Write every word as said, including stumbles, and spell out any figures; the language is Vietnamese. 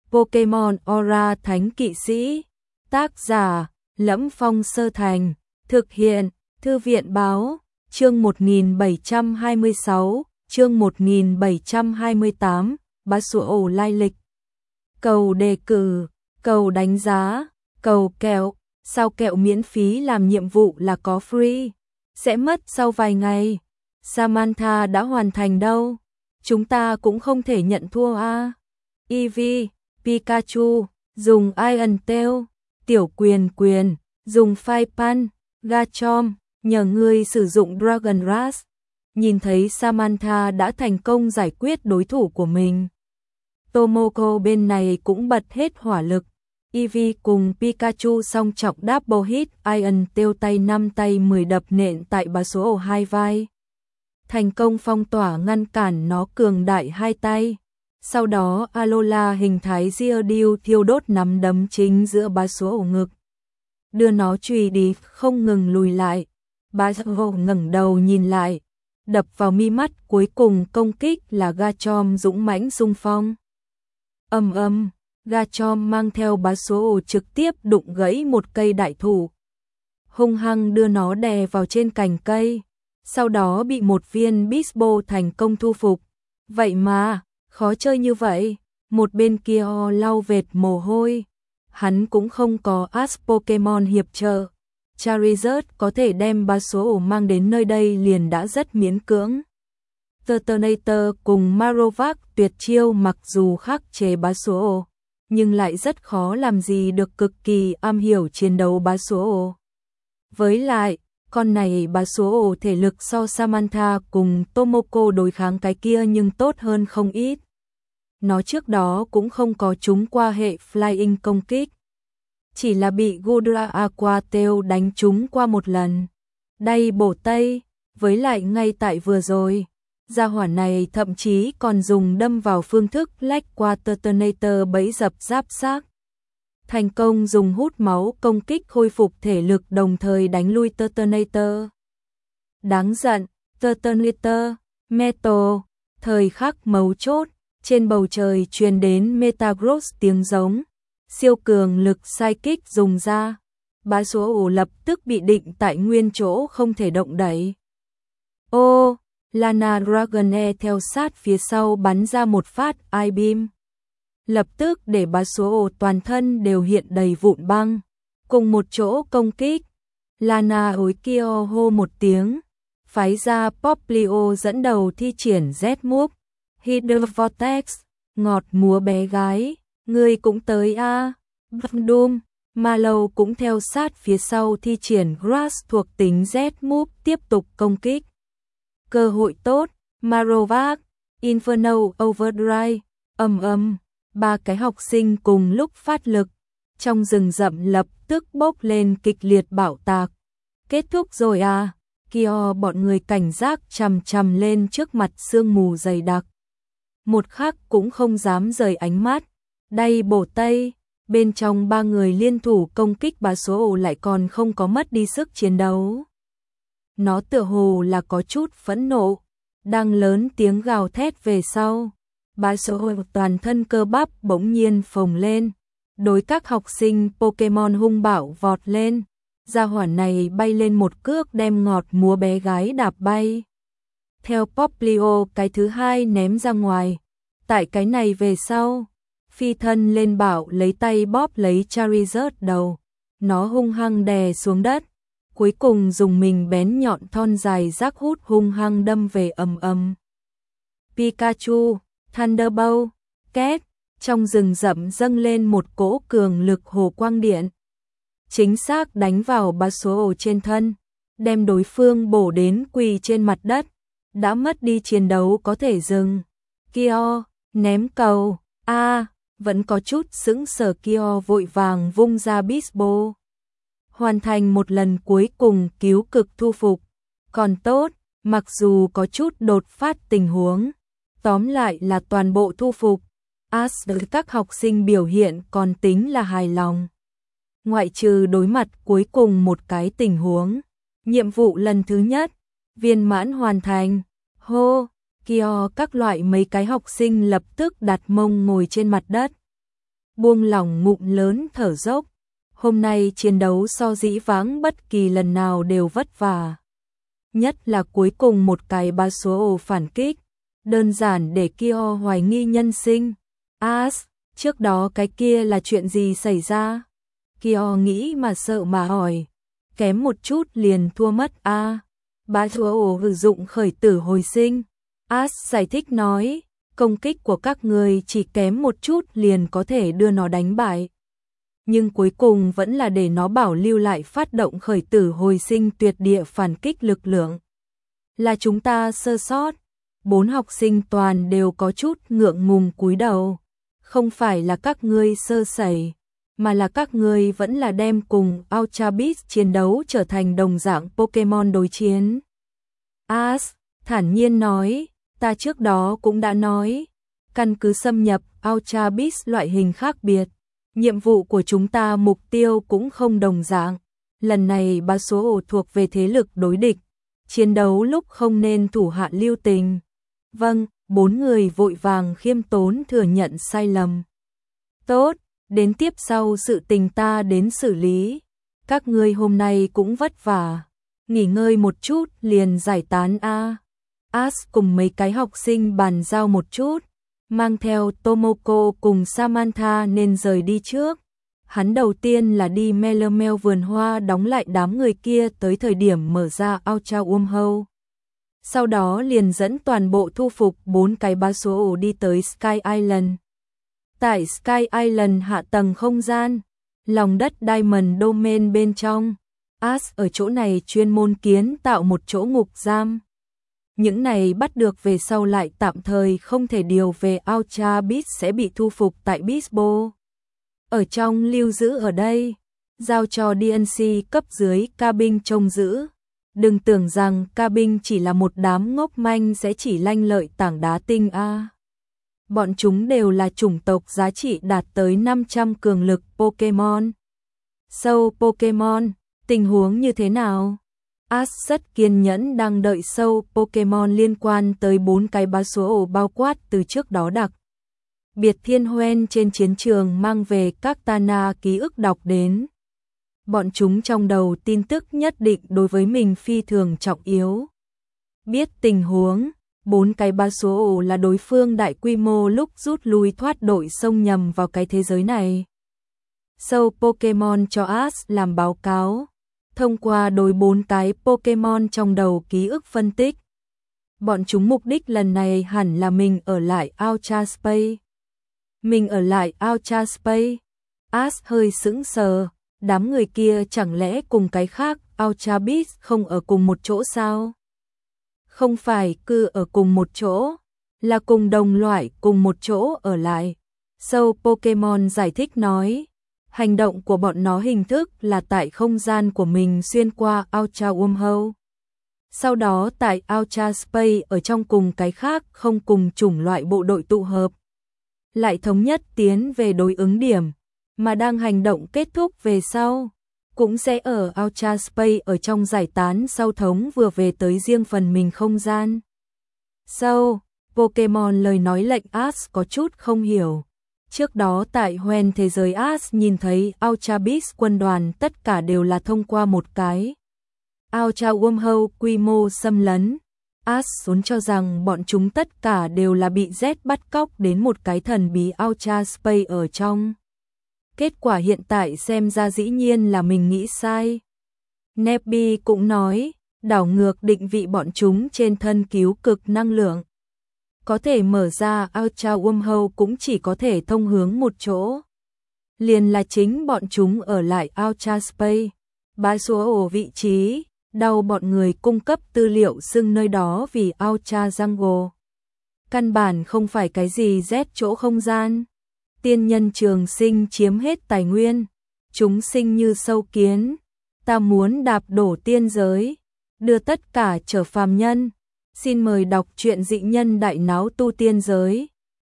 Pokemon Aura Thánh Kỵ Sĩ. Tác giả: Lẫm Phong Sơ Thành. Thực hiện: Thư viện Báo. Chương một nghìn bảy trăm hai mươi sáu, chương một nghìn bảy trăm hai mươi tám, Basuo lai lịch. Cầu đề cử, cầu đánh giá, cầu kẹo, sao kẹo miễn phí làm nhiệm vụ là có free, sẽ mất sau vài ngày. Samantha đã hoàn thành đâu, chúng ta cũng không thể nhận thua a. À. Eevee, Pikachu, dùng Iron Tail, Tiểu Quyền Quyền, dùng Fire Punch, Garchomp, nhờ ngươi sử dụng Dragon Rush. Nhìn thấy Samantha đã thành công giải quyết đối thủ của mình, Tomoko bên này cũng bật hết hỏa lực. Eevee cùng Pikachu song trọng double hit, Iron Tail tay năm tay mười đập nện tại Basuo hai vai, thành công phong tỏa ngăn cản nó cường đại hai tay. Sau đó Alola hình thái Geodude thiêu đốt nắm đấm chính giữa Basuo ngực, đưa nó chùy đi không ngừng lùi lại. Basuo ngẩng đầu nhìn lại, đập vào mi mắt cuối cùng công kích là Garchomp dũng mãnh xung phong. Ầm ầm, Garchomp mang theo Basuo trực tiếp đụng gãy một cây đại thụ, hung hăng đưa nó đè vào trên cành cây, sau đó bị một viên Bisbo thành công thu phục. Vậy mà, khó chơi như vậy. Một bên kia lau vệt mồ hôi, hắn cũng không có Ask Pokemon hiệp trợ. Charizard có thể đem Basuo mang đến nơi đây liền đã rất miễn cưỡng. Turtonator cùng Marowak tuyệt chiêu mặc dù khắc chế Basuo, nhưng lại rất khó làm gì được cực kỳ am hiểu chiến đấu Basuo. Với lại, con này Basuo thể lực so Samantha cùng Tomoko đối kháng cái kia nhưng tốt hơn không ít. Nó trước đó cũng không có trúng qua hệ Flying công kích, chỉ là bị Goodra Aqua Tail đánh trúng qua một lần. Đây bổ tây, với lại ngay tại vừa rồi, gia hỏa này thậm chí còn dùng đâm vào phương thức lách qua Turtonator bẫy dập giáp xác. Thành công dùng hút máu công kích khôi phục thể lực đồng thời đánh lui Turtonator. Đáng giận, Turtonator, Metal, thời khắc mấu chốt, trên bầu trời truyền đến Metagross tiếng giống, siêu cường lực Psychic dùng ra, Basuo lập tức bị định tại nguyên chỗ không thể động đậy. Ô, Lana Dragonair theo sát phía sau bắn ra một phát Ice Beam, lập tức để Basuo toàn thân đều hiện đầy vụn băng, cùng một chỗ công kích. Lana ối kia hô một tiếng, phái ra Poplio dẫn đầu thi triển Z-Move, Hydro Vortex, ngọt múa bé gái, ngươi cũng tới a. À. Doom, Mallow cũng theo sát phía sau thi triển Grass thuộc tính Z-Move tiếp tục công kích. Cơ hội tốt, Marowak, Inferno Overdrive, ầm ầm, ba cái học sinh cùng lúc phát lực, trong rừng rậm lập tức bốc lên kịch liệt bạo tạc. Kết thúc rồi à? Kia bọn người cảnh giác chằm chằm lên trước mặt sương mù dày đặc, một khắc cũng không dám rời ánh mắt. Đây bổ tây, bên trong ba người liên thủ công kích Basuo lại còn không có mất đi sức chiến đấu. Nó tựa hồ là có chút phẫn nộ, đang lớn tiếng gào thét về sau. Basuo toàn thân cơ bắp bỗng nhiên phồng lên, đối các học sinh Pokemon hung bạo vọt lên. Gia hỏa này bay lên một cước đem ngọt múa bé gái đạp bay. Theo Poplio cái thứ hai ném ra ngoài. Tại cái này về sau, phi thân lên bảo lấy tay bóp lấy Charizard đầu. Nó hung hăng đè xuống đất, cuối cùng dùng mình bén nhọn thon dài rác hút hung hăng đâm về ầm ầm. Pikachu, Thunderbolt, két, trong rừng rậm dâng lên một cỗ cường lực hồ quang điện, chính xác đánh vào Basuo trên thân, đem đối phương bổ đến quỳ trên mặt đất. Đã mất đi chiến đấu có thể dừng. Kyo, ném cầu, a à, vẫn có chút sững sờ. Kyo vội vàng vung ra Bisbo, hoàn thành một lần cuối cùng cứu cực thu phục. Còn tốt, mặc dù có chút đột phát tình huống, tóm lại là toàn bộ thu phục. As các học sinh biểu hiện còn tính là hài lòng, ngoại trừ đối mặt cuối cùng một cái tình huống. Nhiệm vụ lần thứ nhất, viên mãn hoàn thành. Hô, Kyo các loại mấy cái học sinh lập tức đặt mông ngồi trên mặt đất. buông lỏng ngụm lớn thở dốc. Hôm nay chiến đấu so dĩ vãng bất kỳ lần nào đều vất vả. Nhất là cuối cùng một cái bá số ổ phản kích, đơn giản để Kyo hoài nghi nhân sinh. As, trước đó cái kia là chuyện gì xảy ra? Kyo nghĩ mà sợ mà hỏi. Kém một chút liền thua mất a. À, bá số ổ sử dụng khởi tử hồi sinh. As giải thích nói, công kích của các người chỉ kém một chút liền có thể đưa nó đánh bại. Nhưng cuối cùng vẫn là để nó bảo lưu lại phát động khởi tử hồi sinh tuyệt địa phản kích lực lượng. Là chúng ta sơ sót. Bốn học sinh toàn đều có chút ngượng ngùng cúi đầu. Không phải là các ngươi sơ sẩy, mà là các ngươi vẫn là đem cùng Ultra Beast chiến đấu trở thành đồng dạng Pokemon đối chiến. As thản nhiên nói, ta trước đó cũng đã nói, căn cứ xâm nhập Ultra Beast loại hình khác biệt, nhiệm vụ của chúng ta mục tiêu cũng không đồng dạng. Lần này bá số ổ thuộc về thế lực đối địch, chiến đấu lúc không nên thủ hạ lưu tình. Vâng, bốn người vội vàng khiêm tốn thừa nhận sai lầm. Tốt, đến tiếp sau sự tình ta đến xử lý. Các ngươi hôm nay cũng vất vả, nghỉ ngơi một chút liền giải tán a. As cùng mấy cái học sinh bàn giao một chút, mang theo Tomoko cùng Samantha nên rời đi trước. Hắn đầu tiên là đi Melemel vườn hoa đóng lại đám người kia tới thời điểm mở ra Ultra Wormhole. Sau đó liền dẫn toàn bộ thu phục bốn cái bá số ổ đi tới Sky Island. Tại Sky Island hạ tầng không gian, lòng đất Diamond Domain bên trong, As ở chỗ này chuyên môn kiến tạo một chỗ ngục giam. Những này bắt được về sau lại tạm thời không thể điều về Ultra Beast sẽ bị thu phục tại Beastbo. Ở trong lưu giữ ở đây, giao cho đê en xê cấp dưới cabin trông giữ. Đừng tưởng rằng cabin chỉ là một đám ngốc manh sẽ chỉ lanh lợi tảng đá tinh a. À. Bọn chúng đều là chủng tộc giá trị đạt tới năm trăm cường lực Pokemon. Sâu Pokemon, tình huống như thế nào? As rất kiên nhẫn đang đợi sâu Pokemon liên quan tới bốn cái bá số ổ bao quát từ trước đó đặc. Biệt Thiên Hoen trên chiến trường mang về các Tana ký ức đọc đến. Bọn chúng trong đầu tin tức nhất định đối với mình phi thường trọng yếu. Biết tình huống, bốn cái bá số ổ là đối phương đại quy mô lúc rút lui thoát đội xông nhầm vào cái thế giới này. Sâu Pokemon cho As làm báo cáo, thông qua đối bốn cái Pokemon trong đầu ký ức phân tích. Bọn chúng mục đích lần này hẳn là mình ở lại Ultra Space. Mình ở lại Ultra Space. As hơi sững sờ, đám người kia chẳng lẽ cùng cái khác Ultra Beast không ở cùng một chỗ sao? Không phải cứ ở cùng một chỗ, là cùng đồng loại cùng một chỗ ở lại. Sâu Pokemon giải thích nói, hành động của bọn nó hình thức là tại không gian của mình xuyên qua Ultra Wormhole. Sau đó tại Ultra Space ở trong cùng cái khác không cùng chủng loại bộ đội tụ hợp. Lại thống nhất tiến về đối ứng điểm, mà đang hành động kết thúc về sau. Cũng sẽ ở Ultra Space ở trong giải tán sau thống vừa về tới riêng phần mình không gian. Sau, Pokemon lời nói lệnh As có chút không hiểu. Trước đó tại Hoenn thế giới As nhìn thấy Ultra Beast quân đoàn tất cả đều là thông qua một cái Ultra Wormhole quy mô xâm lấn. As vốn cho rằng bọn chúng tất cả đều là bị Z bắt cóc đến một cái thần bí Ultra Space ở trong. Kết quả hiện tại xem ra dĩ nhiên là mình nghĩ sai. Nebby cũng nói, đảo ngược định vị bọn chúng trên thân cứu cực năng lượng. Có thể mở ra Ultra Wormhole cũng chỉ có thể thông hướng một chỗ. Liền là chính bọn chúng ở lại Ultra Space. Bá số ổ vị trí, đau bọn người cung cấp tư liệu xưng nơi đó vì Ultra Jungle. Căn bản không phải cái gì Z chỗ không gian. Tiên nhân trường sinh chiếm hết tài nguyên, chúng sinh như sâu kiến, ta muốn đạp đổ tiên giới, đưa tất cả trở phàm nhân. Xin mời đọc truyện dị nhân đại náo tu tiên giới.